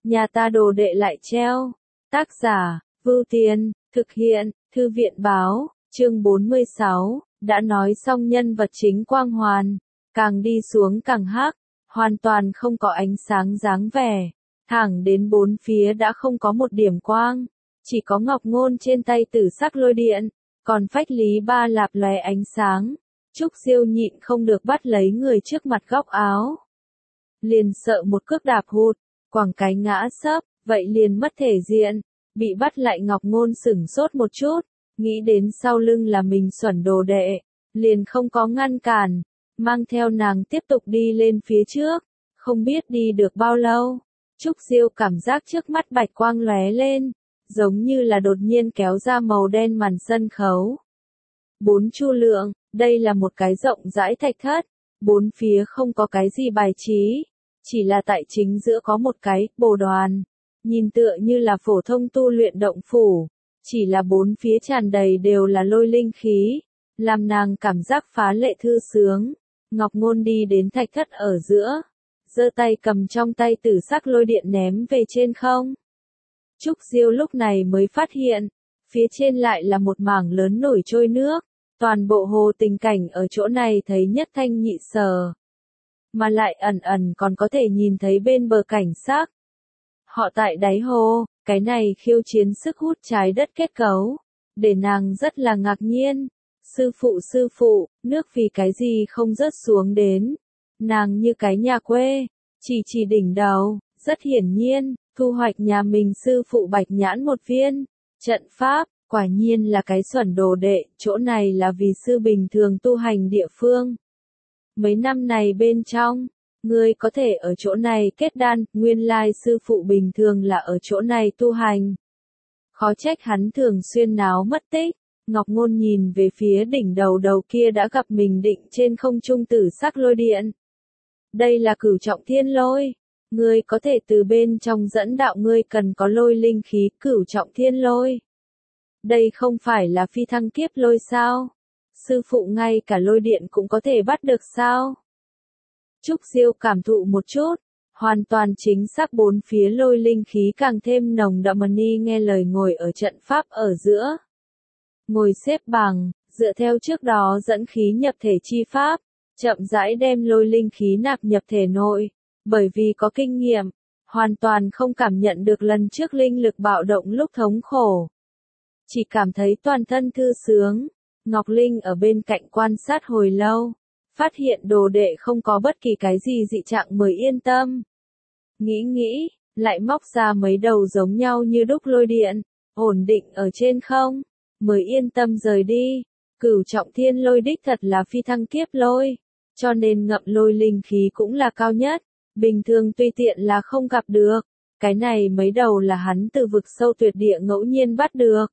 nhà ta đồ đệ lại treo. Tác giả, Vưu Tiên, thực hiện, Thư viện báo, chương 46, đã nói xong nhân vật chính quang hoàn, càng đi xuống càng hắc, hoàn toàn không có ánh sáng dáng vẻ, thẳng đến bốn phía đã không có một điểm quang, chỉ có ngọc ngôn trên tay tử sắc lôi điện, còn phách lý ba lạp lóe ánh sáng. Trúc Diêu nhịn không được bắt lấy người trước mặt góc áo. Liền sợ một cước đạp hụt, quẳng cái ngã sấp, vậy liền mất thể diện, bị bắt lại ngọc ngôn sửng sốt một chút, nghĩ đến sau lưng là mình xuẩn đồ đệ, liền không có ngăn cản, mang theo nàng tiếp tục đi lên phía trước, không biết đi được bao lâu. Trúc Diêu cảm giác trước mắt bạch quang lóe lên, giống như là đột nhiên kéo ra màu đen màn sân khấu. 4 chu lượng, đây là một cái rộng rãi thạch thất, bốn phía không có cái gì bài trí, chỉ là tại chính giữa có một cái bồ đoàn, nhìn tựa như là phổ thông tu luyện động phủ, chỉ là bốn phía tràn đầy đều là lôi linh khí, làm nàng cảm giác phá lệ thư sướng. Ngọc Ngôn đi đến thạch thất ở giữa, giơ tay cầm trong tay tử sắc lôi điện ném về trên không. Trúc Diêu lúc này mới phát hiện, phía trên lại là một mảng lớn nổi trôi nước, toàn bộ hồ tình cảnh ở chỗ này thấy nhất thanh nhị sở, mà lại ẩn ẩn còn có thể nhìn thấy bên bờ cảnh sắc. Họ tại đáy hồ, cái này khiêu chiến sức hút trái đất kết cấu, để nàng rất là ngạc nhiên. Sư phụ, nước vì cái gì không rớt xuống đến? Nàng như cái nhà quê, chỉ đỉnh đầu, rất hiển nhiên, thu hoạch nhà mình sư phụ bạch nhãn một viên. Trận pháp, quả nhiên là cái xuẩn đồ đệ, chỗ này là vì sư bình thường tu hành địa phương. Mấy năm này bên trong, ngươi có thể ở chỗ này kết đan, nguyên lai sư phụ bình thường là ở chỗ này tu hành. Khó trách hắn thường xuyên náo mất tích. Ngọc Ngôn nhìn về phía đỉnh đầu kia đã gặp mình định trên không trung tử sắc lôi điện. Đây là cửu trọng thiên lôi. Ngươi có thể từ bên trong dẫn đạo ngươi cần có lôi linh khí cửu trọng thiên lôi. Đây không phải là phi thăng kiếp lôi sao? Sư phụ ngay cả lôi điện cũng có thể bắt được sao? Trúc Diêu cảm thụ một chút, hoàn toàn chính xác bốn phía lôi linh khí càng thêm nồng đậm. Ni nghe lời ngồi ở trận pháp ở giữa. Ngồi xếp bằng, dựa theo trước đó dẫn khí nhập thể chi pháp, chậm rãi đem lôi linh khí nạp nhập thể nội, bởi vì có kinh nghiệm, hoàn toàn không cảm nhận được lần trước linh lực bạo động lúc thống khổ. Chỉ cảm thấy toàn thân thư sướng. Ngọc Linh ở bên cạnh quan sát hồi lâu, phát hiện đồ đệ không có bất kỳ cái gì dị trạng mới yên tâm. Nghĩ, lại móc ra mấy đầu giống nhau như đúc lôi điện, ổn định ở trên không, mới yên tâm rời đi. Cửu trọng thiên lôi đích thật là phi thăng kiếp lôi, cho nên ngậm lôi linh khí cũng là cao nhất, bình thường tùy tiện là không gặp được. Cái này mấy đầu là hắn từ vực sâu tuyệt địa ngẫu nhiên bắt được.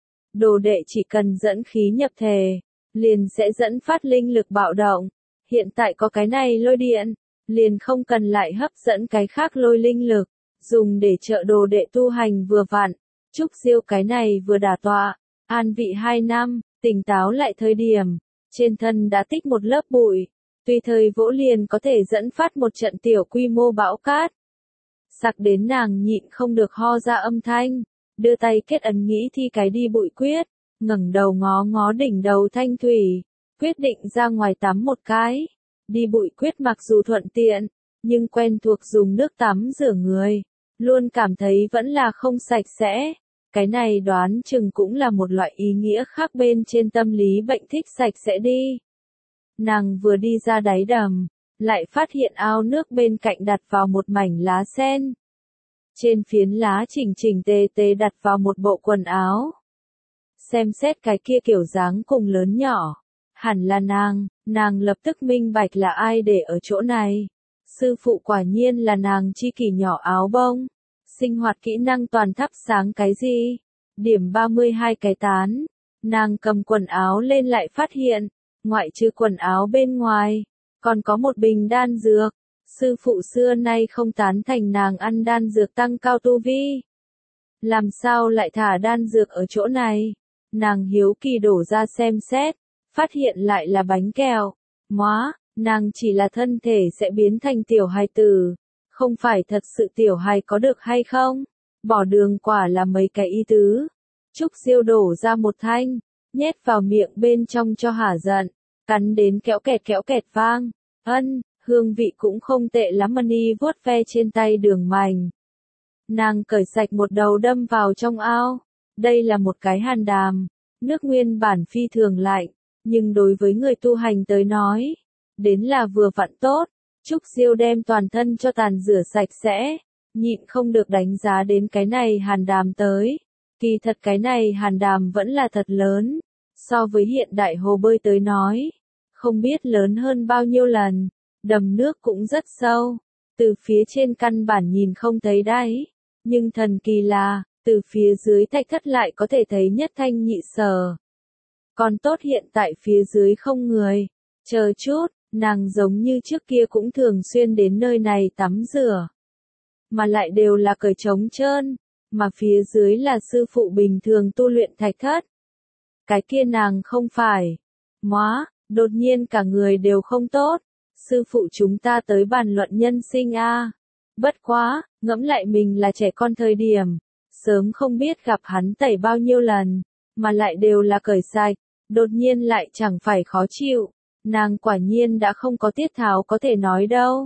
Đồ đệ chỉ cần dẫn khí nhập thể, liền sẽ dẫn phát linh lực bạo động. Hiện tại có cái này lôi điện, liền không cần lại hấp dẫn cái khác lôi linh lực, dùng để trợ đồ đệ tu hành vừa vặn. Trúc Diêu cái này vừa đả tọa, an vị 2 năm, tỉnh táo lại thời điểm, trên thân đã tích một lớp bụi, tùy thời vỗ liền có thể dẫn phát một trận tiểu quy mô bão cát. Sặc đến nàng nhịn không được ho ra âm thanh, đưa tay kết ấn nghĩ thi cái đi bụi quyết, ngẩng đầu ngó đỉnh đầu thanh thủy, quyết định ra ngoài tắm một cái. Đi bụi quyết mặc dù thuận tiện, nhưng quen thuộc dùng nước tắm rửa người, luôn cảm thấy vẫn là không sạch sẽ. Cái này đoán chừng cũng là một loại ý nghĩa khác bên trên tâm lý bệnh thích sạch sẽ đi. Nàng vừa đi ra đáy đầm, lại phát hiện ao nước bên cạnh đặt vào một mảnh lá sen. Trên phiến lá chỉnh tề đặt vào một bộ quần áo. Xem xét cái kia kiểu dáng cùng lớn nhỏ, hẳn là nàng lập tức minh bạch là ai để ở chỗ này. Sư phụ quả nhiên là nàng chi kỷ nhỏ áo bông. Sinh hoạt kỹ năng toàn thắp sáng cái gì? Điểm 32 cái tán. Nàng cầm quần áo lên lại phát hiện, ngoại trừ quần áo bên ngoài, còn có một bình đan dược. Sư phụ xưa nay không tán thành nàng ăn đan dược tăng cao tu vi. Làm sao lại thả đan dược ở chỗ này? Nàng hiếu kỳ đổ ra xem xét, phát hiện lại là bánh kẹo. Móa, nàng chỉ là thân thể sẽ biến thành tiểu hài tử, Không phải thật sự tiểu hài có được hay không? Bỏ đường quả là mấy cái ý tứ. Trúc Diêu đổ ra một thanh, nhét vào miệng bên trong cho hả giận, cắn đến kéo kẹt vang. Hương vị cũng không tệ lắm. Mani vuốt ve trên tay Đường Mành. Nàng cởi sạch một đầu đâm vào trong ao. Đây là một cái hàn đàm, nước nguyên bản phi thường lạnh, nhưng đối với người tu hành tới nói, đến là vừa vặn tốt. Trúc Diêu đem toàn thân cho tàn rửa sạch sẽ, nhịn không được đánh giá đến cái này hàn đàm tới. Kỳ thật cái này hàn đàm vẫn là thật lớn, so với hiện đại hồ bơi tới nói, không biết lớn hơn bao nhiêu lần, đầm nước cũng rất sâu, từ phía trên căn bản nhìn không thấy đáy, nhưng thần kỳ là, từ phía dưới thạch thất lại có thể thấy nhất thanh nhị sở. Còn tốt hiện tại phía dưới không người, chờ chút, nàng giống như trước kia cũng thường xuyên đến nơi này tắm rửa, mà lại đều là cởi trống trơn, mà phía dưới là sư phụ bình thường tu luyện thạch thất. Cái kia nàng không phải. Đột nhiên cả người đều không tốt. Sư phụ chúng ta tới bàn luận nhân sinh a. Bất quá, ngẫm lại mình là trẻ con thời điểm, sớm không biết gặp hắn tẩy bao nhiêu lần, mà lại đều là cởi sạch, đột nhiên lại chẳng phải khó chịu. Nàng quả nhiên đã không có tiết tháo có thể nói đâu.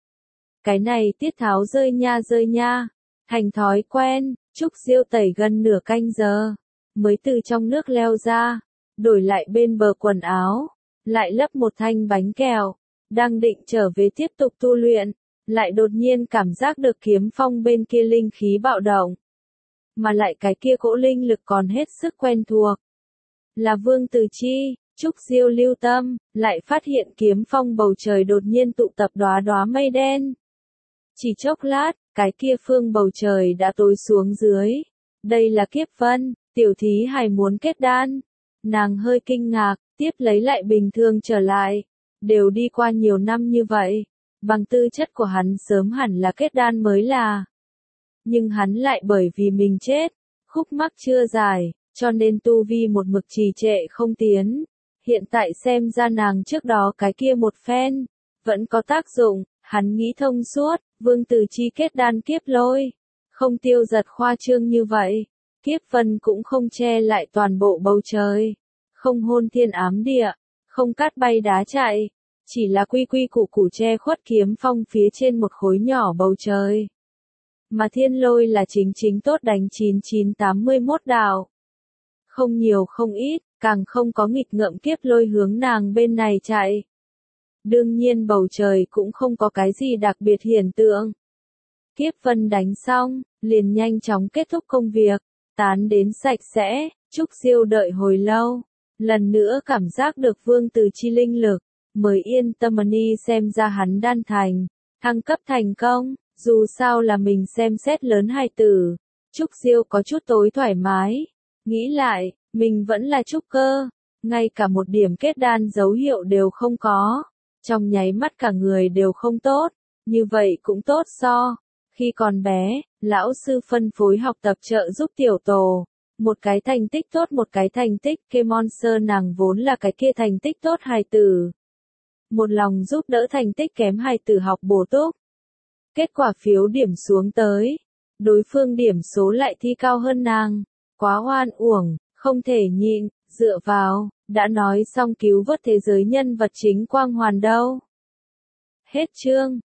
Cái này tiết tháo rơi nha. Thành thói quen, Trúc Diêu tẩy gần nửa canh giờ, mới từ trong nước leo ra, đổi lại bên bờ quần áo, lại lấp một thanh bánh kẹo, đang định trở về tiếp tục tu luyện, lại đột nhiên cảm giác được kiếm phong bên kia linh khí bạo động. Mà lại cái kia cỗ linh lực còn hết sức quen thuộc. Là Vương Từ Chi. Trúc Diêu lưu tâm, lại phát hiện kiếm phong bầu trời đột nhiên tụ tập đóa đóa mây đen. Chỉ chốc lát, cái kia phương bầu trời đã tối xuống dưới. Đây là kiếp vân, tiểu thí hài muốn kết đan. Nàng hơi kinh ngạc, tiếp lấy lại bình thường trở lại. Đều đi qua nhiều năm như vậy, bằng tư chất của hắn sớm hẳn là kết đan mới là. Nhưng hắn lại bởi vì mình chết, khúc mắc chưa giải, cho nên tu vi một mực trì trệ không tiến. Hiện tại xem ra nàng trước đó cái kia một phen, vẫn có tác dụng, hắn nghĩ thông suốt, Vương Từ Chi kết đan kiếp lôi. Không tiêu giật khoa trương như vậy, kiếp vân cũng không che lại toàn bộ bầu trời, không hôn thiên ám địa, không cát bay đá chạy, chỉ là quy quy củ củ che khuất kiếm phong phía trên một khối nhỏ bầu trời. Mà thiên lôi là chính tốt đánh 9981 đạo. Không nhiều không ít, càng không có nghịch ngợm kiếp lôi hướng nàng bên này chạy. Đương nhiên bầu trời cũng không có cái gì đặc biệt hiện tượng. Kiếp vân đánh xong, liền nhanh chóng kết thúc công việc, tán đến sạch sẽ. Trúc Diêu đợi hồi lâu, lần nữa cảm giác được Vương Từ Chi linh lực, mới yên tâm. Mani xem ra hắn đan thành, thăng cấp thành công, dù sao là mình xem xét lớn hài tử. Trúc Diêu có chút tối thoải mái, nghĩ lại, mình vẫn là trúc cơ, ngay cả một điểm kết đan dấu hiệu đều không có, trong nháy mắt cả người đều không tốt, như vậy cũng tốt so. Khi còn bé, lão sư phân phối học tập trợ giúp tiểu tổ, một cái thành tích tốt một cái thành tích kê monster, nàng vốn là cái kia thành tích tốt hài tử. Một lòng giúp đỡ thành tích kém hài tử học bổ túc. Kết quả phiếu điểm xuống tới, đối phương điểm số lại thi cao hơn nàng, quá oan uổng, không thể nhịn, dựa vào, đã nói xong cứu vớt thế giới nhân vật chính quang hoàn đâu. Hết chương.